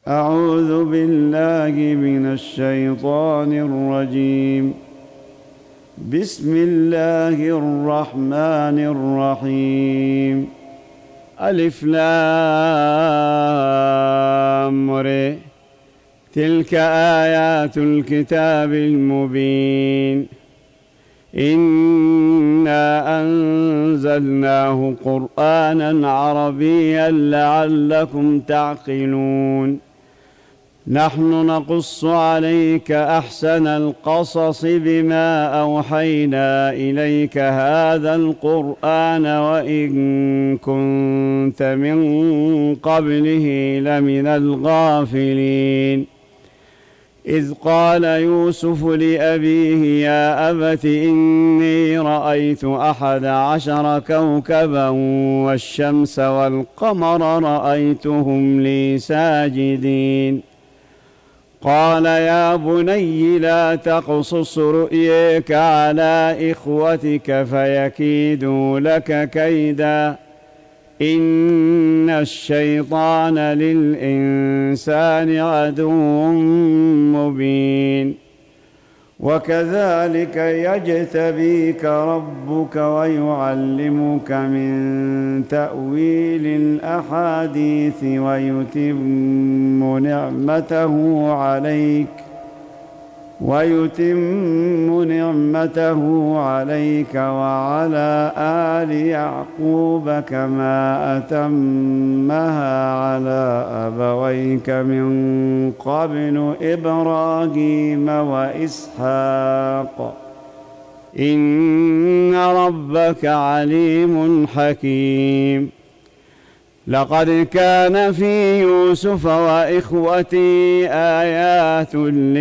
أعوذ بالله من الشيطان الرجيم. بسم الله الرحمن الرحيم. ألف لام ر. تلك آيات الكتاب المبين. إنا أنزلناه قرآنا عربيا لعلكم تعقلون. نحن نقص عليك أحسن القصص بما أوحينا إليك هذا القرآن وإن كنت من قبله لمن الغافلين. إذ قال يوسف لأبيه يا أبت إني رأيت 11 كوكبا والشمس والقمر رأيتهم لي ساجدين. قال يا بني لا تقصص رؤياك على إخوتك فيكيدوا لك كيدا إن الشيطان للإنسان عدو مبين. وكذلك يجتبيك ربك ويعلمك من تأويل الأحاديث ويتم نعمته عليك وعلى آل يعقوب كما أتمها على أبويك من قبل إبراهيم وإسحاق إن ربك عليم حكيم. لقد كان في يوسف وإخوته آيات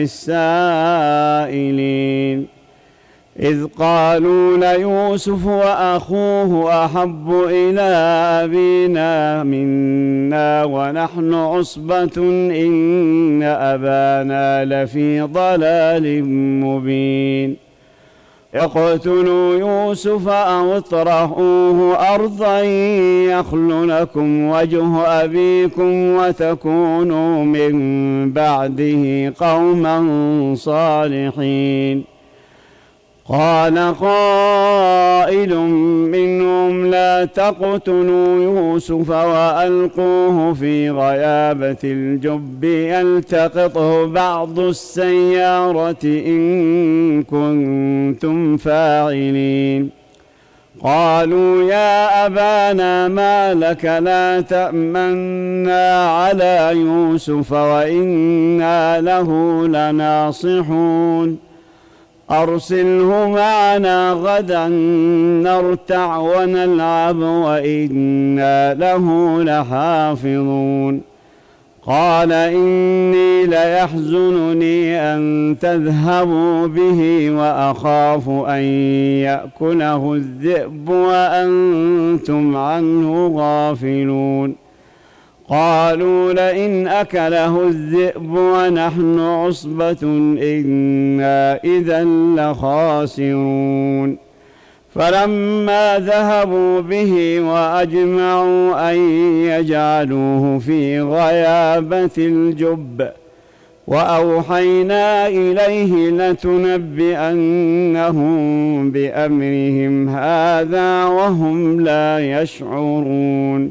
للسائلين إذ قالوا ليوسف وأخوه أحب إلى أبينا منا ونحن عصبة إن أبانا لفي ضلال مبين. اقتلوا يوسف أو اطرحوه أرضا يخل لكم وجه أبيكم وتكونوا من بعده قوما صالحين. قال قائل منهم لا تقتلوا يوسف وألقوه في غيابة الجب يلتقطه بعض السيارة إن كنتم فاعلين. قالوا يا أبانا ما لك لا تأمنا على يوسف وإنا له لناصحون. أرسله معنا غدا نرتع ونلعب وإنا له لحافظون. قال إني ليحزنني أن تذهبوا به وأخاف أن يأكله الذئب وأنتم عنه غافلون. قالوا لئن أكله الذئب ونحن عصبة إنا إذا لخاسرون. فلما ذهبوا به وأجمعوا أن يجعلوه في غيابة الجب وأوحينا إليه لتنبئنهم بأمرهم هذا وهم لا يشعرون.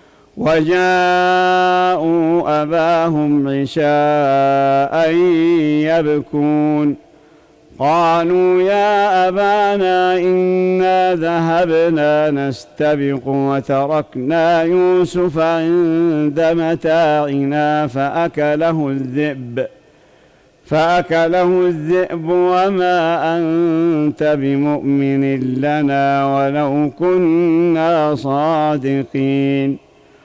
وجاءوا أباهم عشاء يبكون. قالوا يا أبانا إنا ذهبنا نستبق وتركنا يوسف عند متاعنا فأكله الذئب وما أنت بمؤمن لنا ولو كنا صادقين.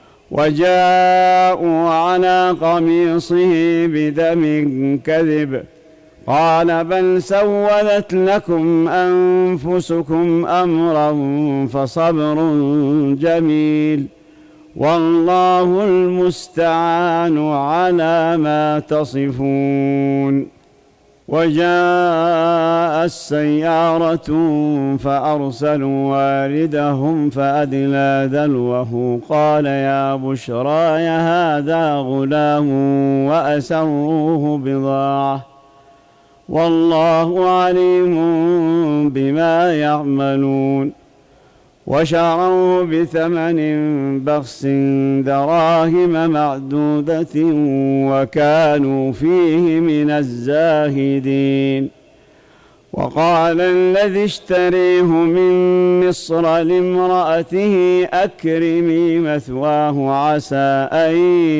وجاءوا على قميصه بدم كذب قال بل سولت لكم أنفسكم أمرا فصبر جميل والله المستعان على ما تصفون. وجاء السيارة فأرسلوا واردهم فأدلى دلوه قال يا بشراي هذا غلام وأسروه بضاعة والله عليم بما يعملون وشروه بثمن بخس دراهم معدودة وكانوا فيه من الزاهدين. وقال الذي اشتريه من مصر لامرأته أكرمي مثواه عسى أن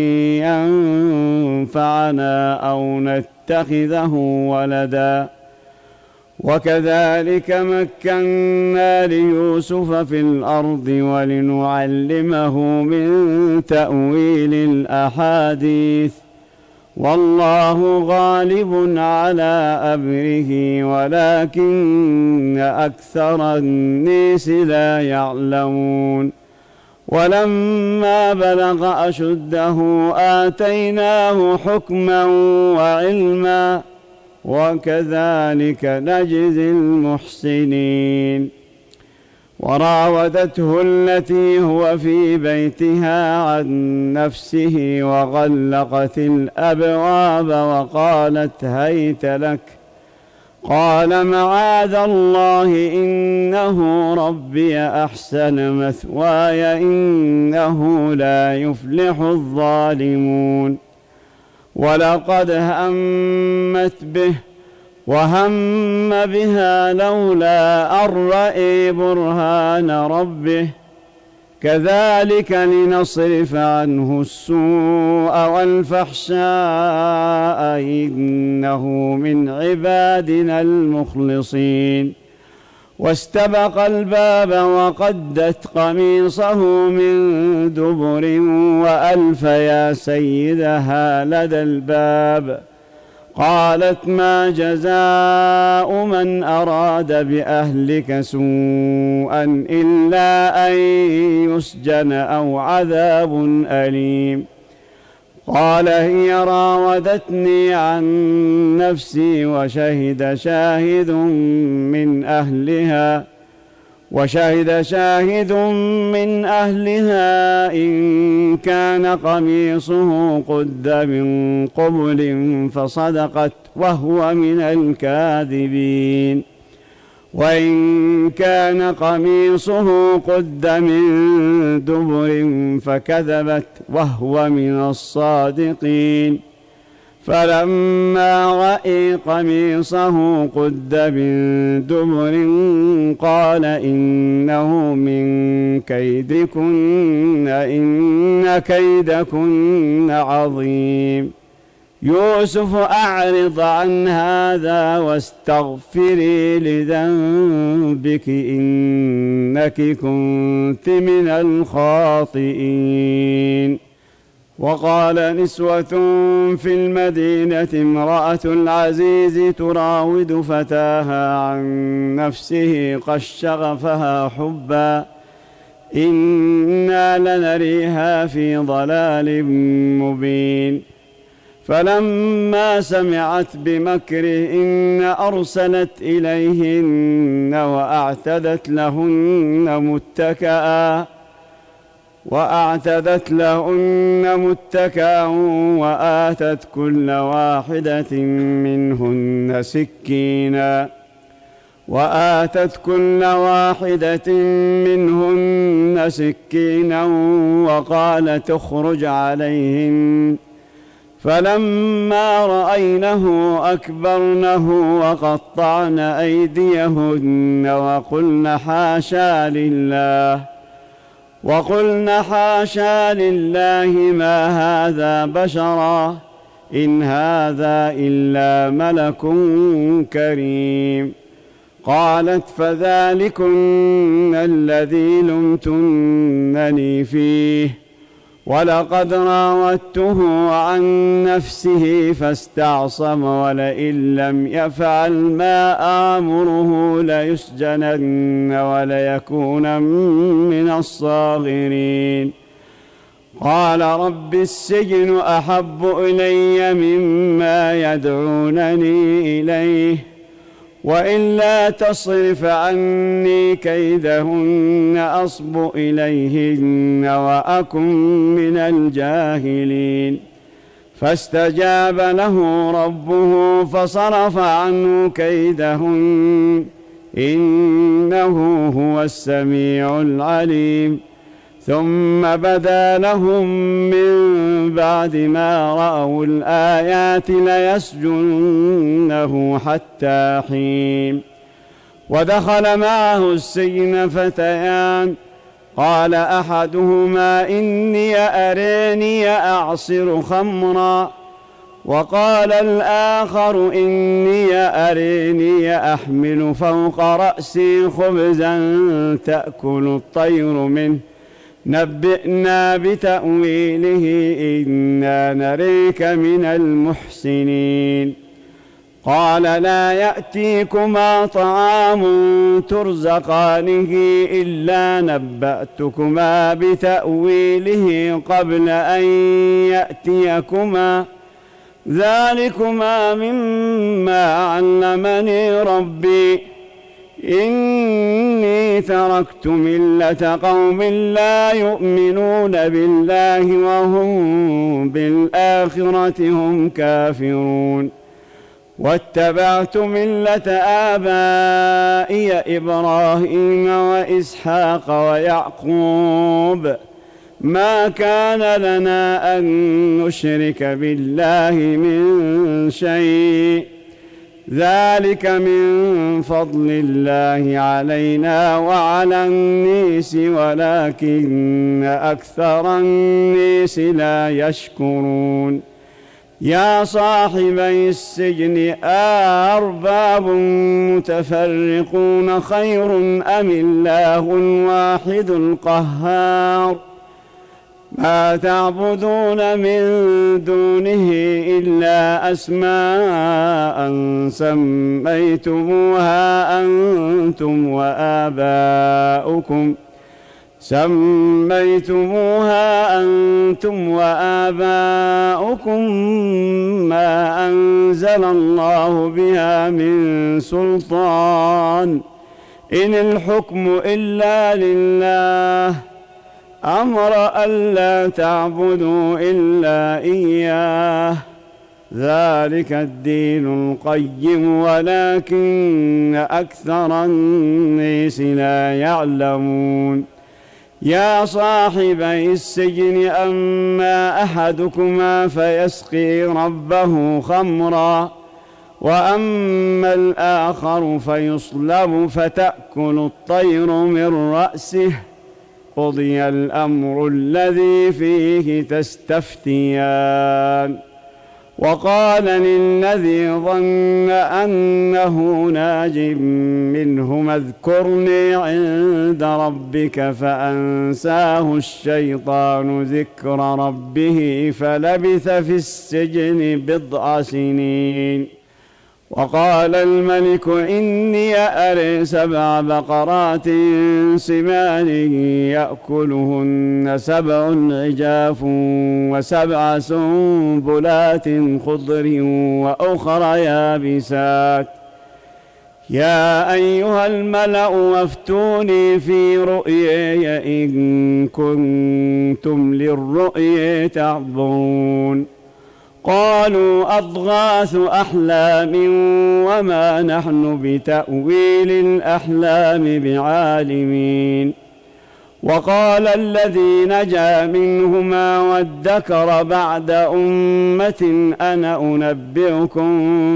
ينفعنا أو نتخذه ولدا وكذلك مكنا ليوسف في الأرض ولنعلمه من تأويل الأحاديث والله غالب على أمره ولكن أكثر الناس لا يعلمون. ولما بلغ أشده آتيناه حكما وعلما وكذلك نجزي المحسنين. وراودته التي هو في بيتها عن نفسه وغلقت الأبواب وقالت هيت لك قال معاذ الله إنه ربي أحسن مثواي إنه لا يفلح الظالمون. ولقد همت به وهم بها لولا أن رأى برهان ربه كذلك لنصرف عنه السوء والفحشاء إنه من عبادنا المخلصين. واستبق الباب وقدت قميصه من دبر وألف يا سيدها لدى الباب قالت ما جزاء من أراد بأهلك سوءا إلا أن يسجن أو عذاب أليم. قال هي راودتني عن نفسي وشهد شاهد من أهلها إن كان قميصه قد من قبل فصدقت وهو من الكاذبين وإن كان قميصه قد من دبر فكذبت وهو من الصادقين. فلما رأى قميصه قد من دبر قال إنه من كيدكن إن كيدكن عظيم. يوسف أعرض عن هذا واستغفري لذنبك إنك كنت من الخاطئين. وقال نسوة في المدينة امرأة العزيز تراود فتاها عن نفسه قد شغفها حبا إنا لنريها في ضلال مبين. فلما سمعت بمكرهن أرسلت إليهن وأعتدت لهن متكأ وآتت كل واحدة منهن سكينا وقالت اخرج عليهن فلما رأينه أكبرنه وقطعن أيديهن وقلن حاشا لله ما هذا بشرا إن هذا إلا ملك كريم. قالت فذلكن الذي لمتنني فيه ولقد راودته عن نفسه فاستعصم ولئن لم يفعل ما آمره ليسجنن وليكون من الصاغرين. قال رب السجن أحب إلي مما يدعونني إليه وإلا تصرف عني كيدهن أصب إليهن وأكن من الجاهلين فاستجاب له ربه فصرف عنه كيدهن إنه هو السميع العليم ثم بدا لهم من بعد ما رأوا الآيات ليسجننه حتى حين ودخل معه السجن فتيان قال أحدهما إني أريني أعصر خمرا وقال الآخر إني أريني أحمل فوق رأسي خبزا تأكل الطير منه نبئنا بتأويله إنا نريك من المحسنين قال لا يأتيكما طعام ترزقانه إلا نبأتكما بتأويله قبل أن يأتيكما ذلكما مما علمني ربي إني تركت ملة قوم لا يؤمنون بالله وهم بالآخرة هم كافرون واتبعت ملة آبائي إبراهيم وإسحاق ويعقوب ما كان لنا أن نشرك بالله من شيء ذلك من فضل الله علينا وعلى الناس ولكن أكثر الناس لا يشكرون يا صاحبي السجن أأرباب متفرقون خير أم الله الواحد القهار ما تعبدون من دونه إلا أسماء سميتموها أنتم وآباؤكم ما أنزل الله بها من سلطان إن الحكم إلا لله أمر ألا تعبدوا إلا إياه ذلك الدين القيم ولكن أكثر الناس لا يعلمون يا صاحبي السجن أما أحدكما فيسقي ربه خمرا وأما الآخر فيصلب فتأكل الطير من رأسه قضي الأمر الذي فيه تستفتيان وقال للذي ظن أنه ناج منهما اذكرني عند ربك فأنساه الشيطان ذكر ربه فلبث في السجن 9 سنين وقال الملك إني أري 7 بقرات سمان يأكلهن 7 عجاف و7 سنبلات خضر وأخر يابسات يا أيها الملأ وافتوني في رؤياي إن كنتم للرؤيا تعبرون قالوا أضغاث أحلام وما نحن بتأويل الأحلام بعالمين وقال الذي نجا منهما وادكر بعد أمة أنا أنبئكم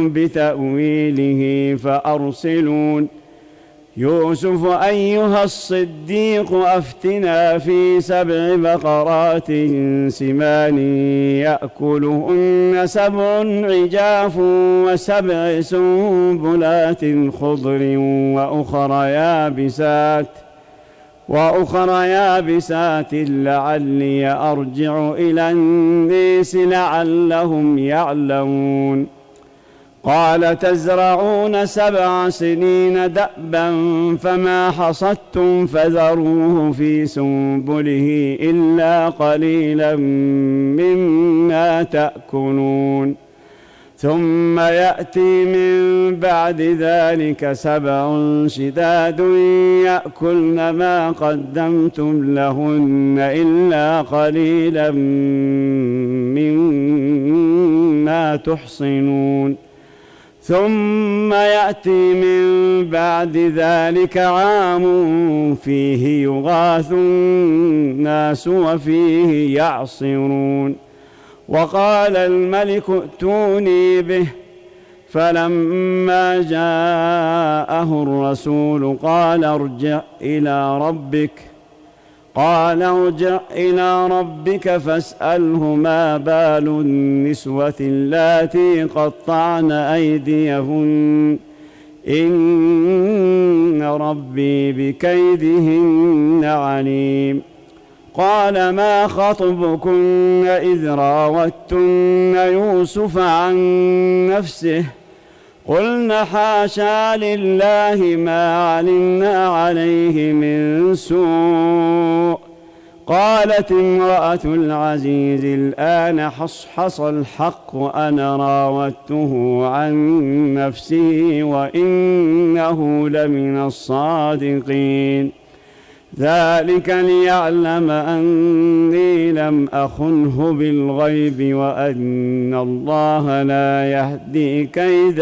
بتأويله فأرسلون يوسف أيها الصديق أفتنا في 7 بقرات سمان يأكلهن 7 عجاف و7 سنبلات خضر وأخر يابسات لعلي أرجع إلى الناس لعلهم يعلمون قال تزرعون 7 سنين دأبا فما حصدتم فذروه في سنبله إلا قليلا مما تأكلون ثم يأتي من بعد ذلك 7 شداد يأكلن ما قدمتم لهن إلا قليلا مما تحصنون ثم يأتي من بعد ذلك عام فيه يغاث الناس وفيه يعصرون وقال الملك ائتوني به فلما جاءه الرسول قال ارجع إلى ربك فاسأله ما بال النسوة اللاتي قطعن أيديهن إن ربي بكيدهن عليم قال ما خطبكن إذ راوتن يوسف عن نفسه قلنا حاشا لله ما علمنا عليه من سوء قالت امرأة العزيز الآن حصحص الحق أنا راودته عن نفسه وإنه لمن الصادقين ذلك ليعلم أني لم أخنه بالغيب وأن الله لا يهدي كيد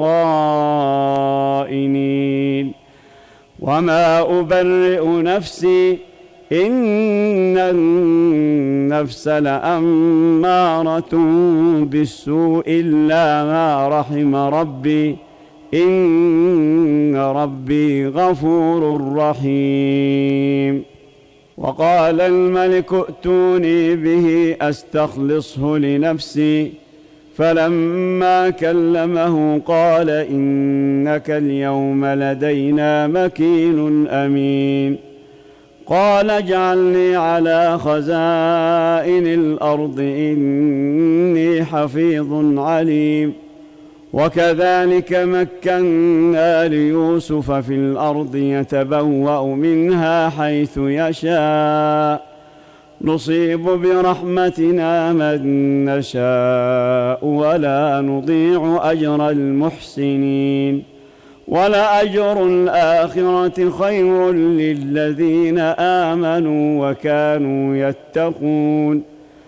الخائنين وما أبرئ نفسي إن النفس لأمارة بالسوء إلا ما رحم ربي إن ربي غفور رحيم وقال الملك ائتوني به أستخلصه لنفسي فلما كلمه قال إنك اليوم لدينا مكين أمين قال اجعلني على خزائن الأرض إني حفيظ عليم وكذلك مكنا ليوسف في الأرض يتبوأ منها حيث يشاء نصيب برحمتنا من نشاء ولا نضيع أجر المحسنين ولأجر الآخرة خير للذين آمنوا وكانوا يتقون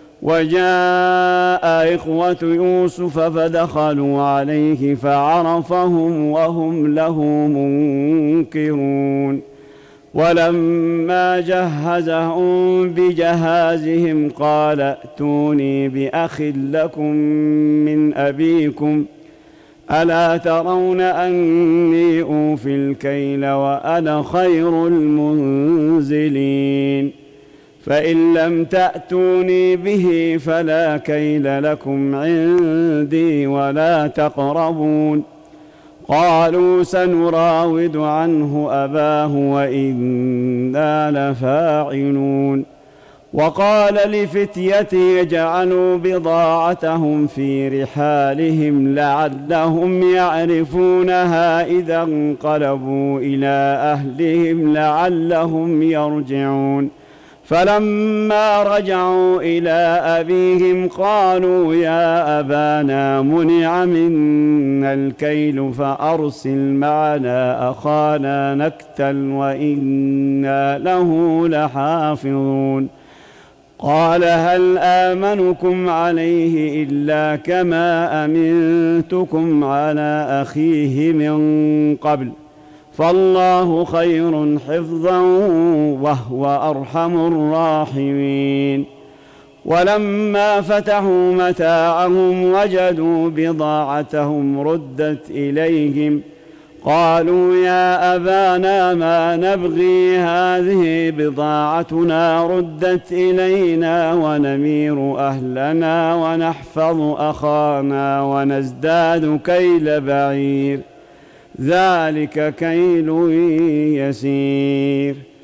وجاء إخوة يوسف فدخلوا عليه فعرفهم وهم له منكرون ولما جهزهم بجهازهم قال ائتوني بأخ لكم من أبيكم ألا ترون أني أوفي الكيل وأنا خير المنزلين فإن لم تأتوني به فلا كيل لكم عندي ولا تقربون قالوا سنراود عنه أباه وإنا لفاعلون وقال لفتيته اجعلوا بضاعتهم في رحالهم لعلهم يعرفونها إذا انقلبوا إلى أهلهم لعلهم يرجعون فلما رجعوا إلى أبيهم قالوا يا أبانا منع منا الكيل فأرسل معنا أخانا نكتل وإنا له لحافظون قال هل آمنكم عليه إلا كما أمنتكم على أخيه من قبل فالله خير حفظا وهو أرحم الراحمين ولما فتحوا متاعهم وجدوا بضاعتهم ردت إليهم قالوا يا أبانا ما نبغي هذه بضاعتنا ردت إلينا ونمير أهلنا ونحفظ أخانا ونزداد كيل بعير ذلك كيل يسير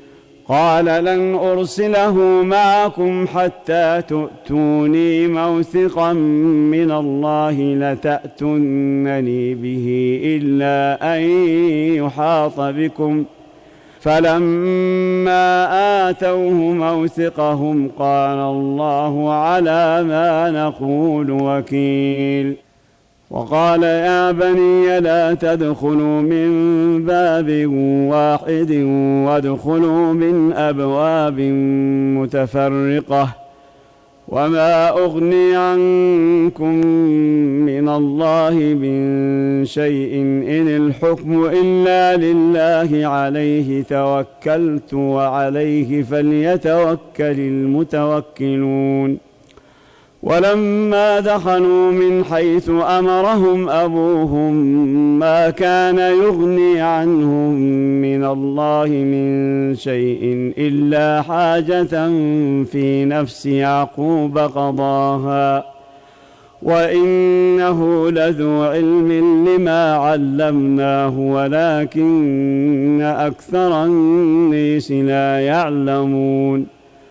قال لن أرسله معكم حتى تؤتوني موثقا من الله لتأتونني به إلا أن يحاط بكم. فلما آتوه موثقهم قال الله على ما نقول وكيل. وقال يا بني لا تدخلوا من باب واحد وادخلوا من أبواب متفرقة وما أغني عنكم من الله من شيء إن الحكم إلا لله عليه توكلت وعليه فليتوكل المتوكلون. ولما دخلوا من حيث أمرهم أبوهم ما كان يغني عنهم من الله من شيء إلا حاجة في نفس يعقوب قضاها وإنه لذو علم لما علمناه ولكن أكثر الناس لا يعلمون.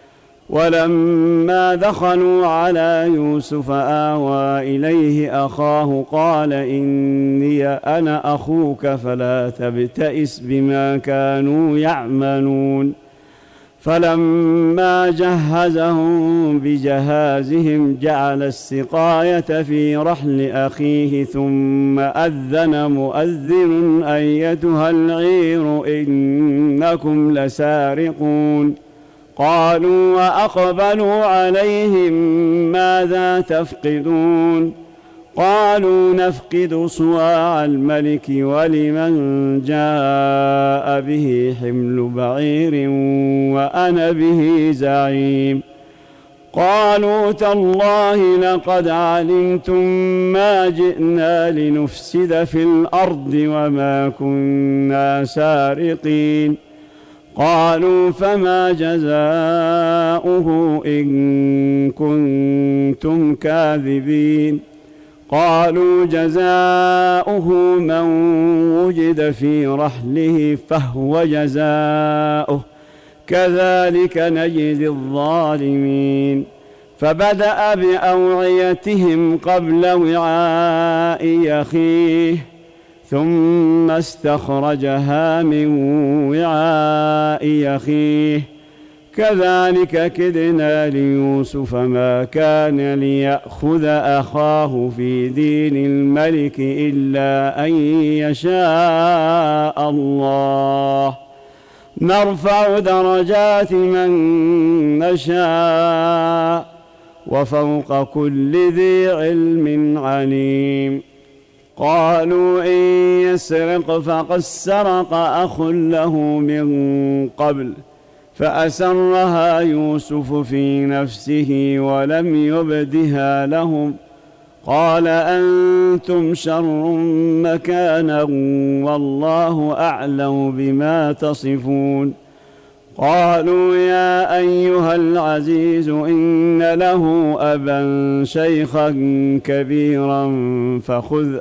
ولما دخلوا على يوسف آوى إليه أخاه قال إني أنا أخوك فلا تبتئس بما كانوا يعملون. فلما جهزهم بجهازهم جعل السقاية في رحل أخيه ثم أذن مؤذن أيتها العير إنكم لسارقون. قالوا وأقبلوا عليهم ماذا تفقدون؟ قالوا نفقد صواع الملك ولمن جاء به حمل بعير وأنا به زعيم. قالوا تالله لقد علمتم ما جئنا لنفسد في الأرض وما كنا سارقين. قالوا فما جزاؤه إن كنتم كاذبين؟ قالوا جزاؤه من وجد في رحله فهو جزاؤه كذلك نجزي الظالمين. فبدأ بأوعيتهم قبل وعاء أخيه ثم استخرجها من وعاء أخيه كذلك كدنا ليوسف ما كان ليأخذ أخاه في دين الملك إلا أن يشاء الله نرفع درجات من نشاء وفوق كل ذي علم عليم. قالوا إن يسرق فقد سرق أخ له من قبل فأسرها يوسف في نفسه ولم يبدها لهم قال أنتم شر مكانا والله أعلم بما تصفون. قالوا يا أيها العزيز إن له أبا شيخا كبيرا فخذ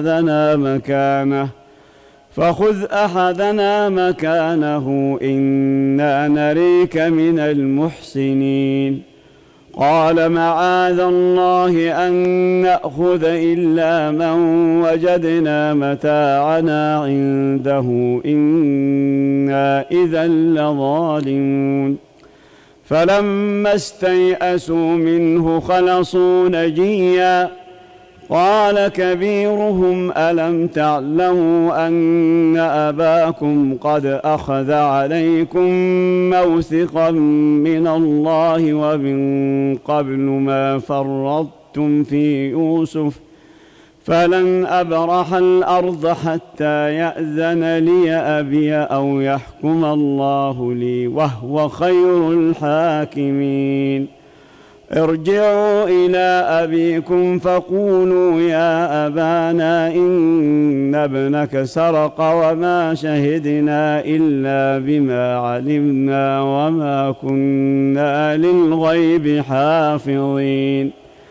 أحدنا مكانه إنا نريك من المحسنين. قال معاذ الله أن نأخذ إلا من وجدنا متاعنا عنده إنا إذا لظالمون. فلما استيئسوا منه خلصوا نجيا قال كبيرهم ألم تعلموا أن أباكم قد أخذ عليكم موثقا من الله ومن قبل ما فرطتم في يوسف فلن أبرح الأرض حتى يأذن لي أبي أو يحكم الله لي وهو خير الحاكمين. ارجعوا إلى أبيكم فقولوا يا أبانا إن ابنك سرق وما شهدنا إلا بما علمنا وما كنا للغيب حافظين.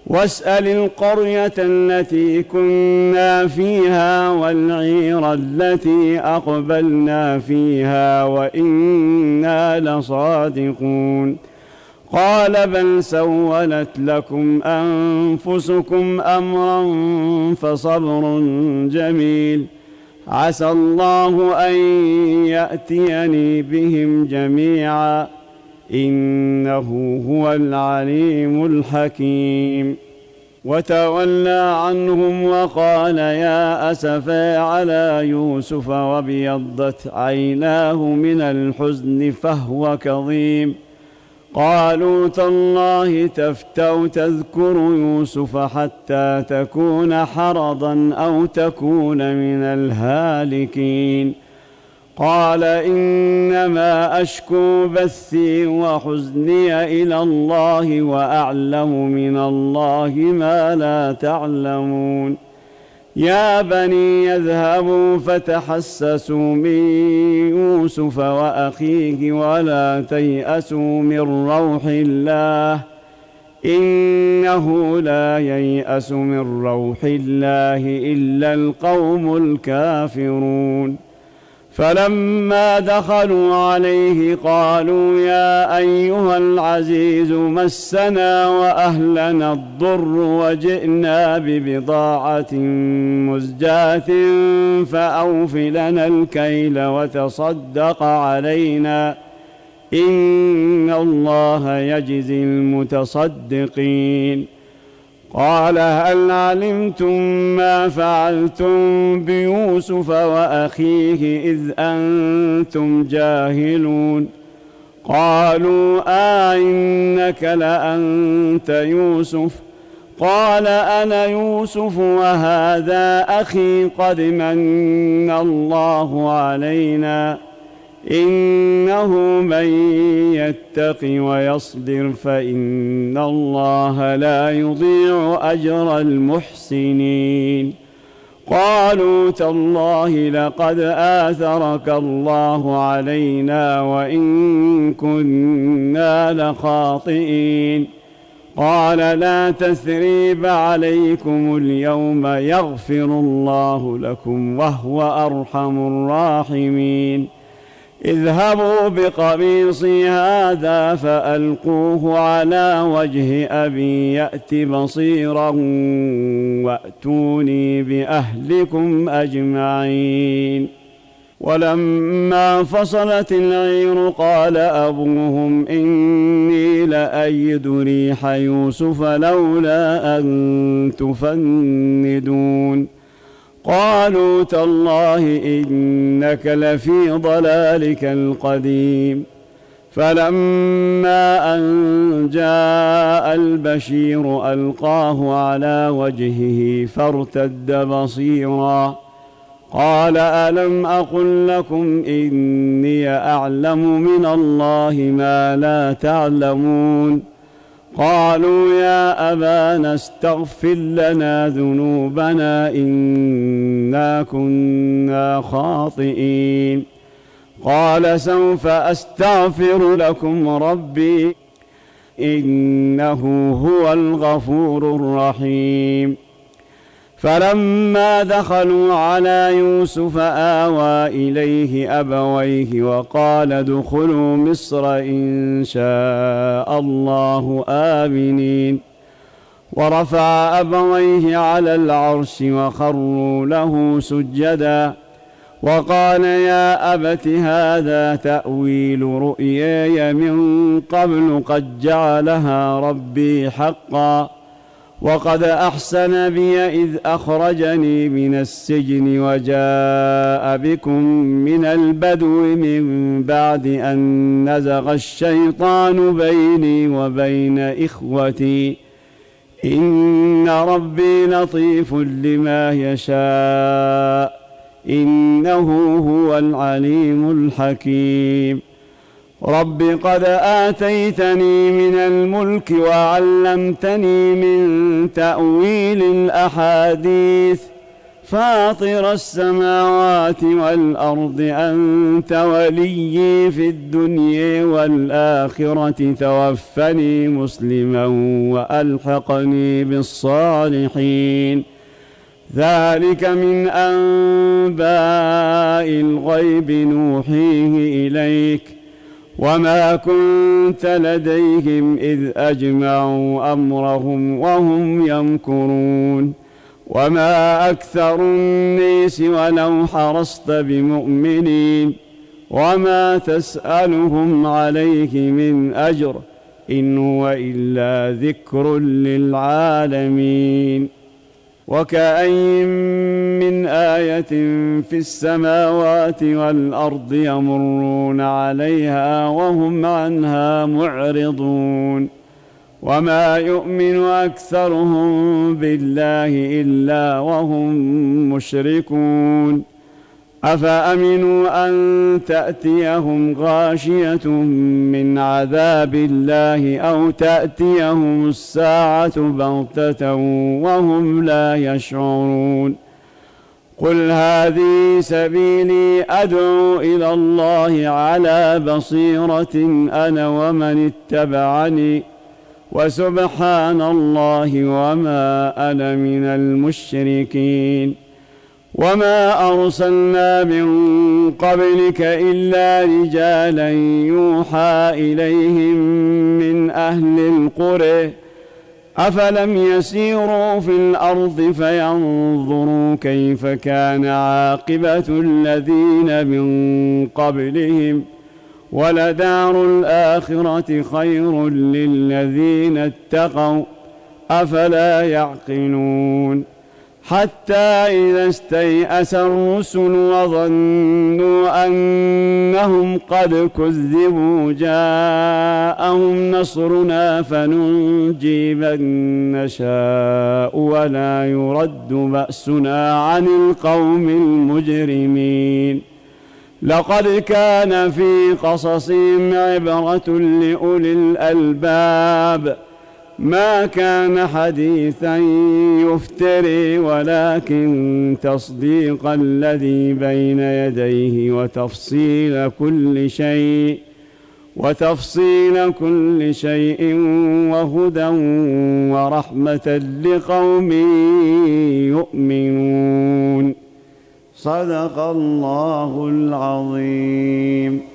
واسأل القرية التي كنا فيها والعير التي أقبلنا فيها وإنا لصادقون. قال بل سولت لكم أنفسكم أمرا فصبر جميل عسى الله أن يأتيني بهم جميعا إنه هو العليم الحكيم. وتولى عنهم وقال يا أسفا على يوسف وابيضت عيناه من الحزن فهو كظيم. قالوا تالله تفتأ تذكر يوسف حتى تكون حرضا أو تكون من الهالكين. قال إنما أشكو بثي وحزني إلى الله وأعلم من الله ما لا تعلمون. يا بني يذهبوا فتحسسوا من يوسف وأخيه ولا تيأسوا من روح الله إنه لا ييأس من روح الله إلا القوم الكافرون. فلما دخلوا عليه قالوا يا أيها العزيز مسنا وأهلنا الضر وجئنا ببضاعة مزجاة فأوف لنا الكيل وتصدق علينا إن الله يجزي المتصدقين. قال هل علمتم ما فعلتم بيوسف وأخيه إذ أنتم جاهلون؟ قالوا إنك لأنت يوسف؟ قال أنا يوسف وهذا أخي قد من الله علينا إنه من يتق ويصبر فإن الله لا يضيع أجر المحسنين. قالوا تالله لقد آثرك الله علينا وإن كنا لخاطئين. قال لا تثريب عليكم اليوم يغفر الله لكم وهو أرحم الراحمين. اذهبوا بقميصي هذا فألقوه على وجه أبي يأت بصيرا وأتوني بأهلكم أجمعين. ولما فصلت العير قال أبوهم إني لأجد ريح يوسف لولا أن تفندون. قالوا تالله إنك لفي ضلالك القديم. فلما أن جاء البشير ألقاه على وجهه فارتد بصيرا. قال ألم أقل لكم إني أعلم من الله ما لا تعلمون؟ قالوا يا أبانا استغفر لنا ذنوبنا إنا كنا خاطئين. قال سوف أستغفر لكم ربي إنه هو الغفور الرحيم. فلما دخلوا على يوسف آوى إليه أبويه وقال ادخلوا مصر إن شاء الله آمنين. ورفع أبويه على العرش وخروا له سجدا وقال يا أبت هذا تأويل رؤياي من قبل قد جعلها ربي حقا وقد أحسن بي إذ أخرجني من السجن وجاء بكم من البدو من بعد أن نزغ الشيطان بيني وبين إخوتي إن ربي لطيف لما يشاء إنه هو العليم الحكيم. رب قد آتيتني من الملك وعلمتني من تأويل الأحاديث فاطر السماوات والأرض أنت وليي في الدنيا والآخرة توفني مسلما وألحقني بالصالحين ذلك من أنباء الغيب نوحيه إليك وما كنت لديهم إذ أجمعوا أمرهم وهم يمكرون وما أكثر الناس ولو حرصت بمؤمنين وما تسألهم عليه من أجر إن هو إلا ذكر للعالمين وكأين من آية في السماوات والأرض يمرون عليها وهم عنها معرضون وما يؤمن أكثرهم بالله إلا وهم مشركون أفأمنوا أن تأتيهم غاشية من عذاب الله أو تأتيهم الساعة بغتة وهم لا يشعرون قل هذه سبيلي أدعو إلى الله على بصيرة أنا ومن اتبعني وسبحان الله وما أنا من المشركين وما أرسلنا من قبلك إلا رجالا يوحى إليهم من أهل القرى أفلم يسيروا في الأرض فينظروا كيف كان عاقبة الذين من قبلهم ولدار الآخرة خير للذين اتقوا أفلا يعقلون حتى إذا استيأس الرسل وظنوا أنهم قد كذبوا جاءهم نصرنا فننجي من نشاء ولا يرد بأسنا عن القوم المجرمين لقد كان في قصصهم عبرة لأولي الألباب ما كان حديثا يفتري ولكن تصديق الذي بين يديه وتفصيل كل شيء وهدى ورحمة لقوم يؤمنون صدق الله العظيم.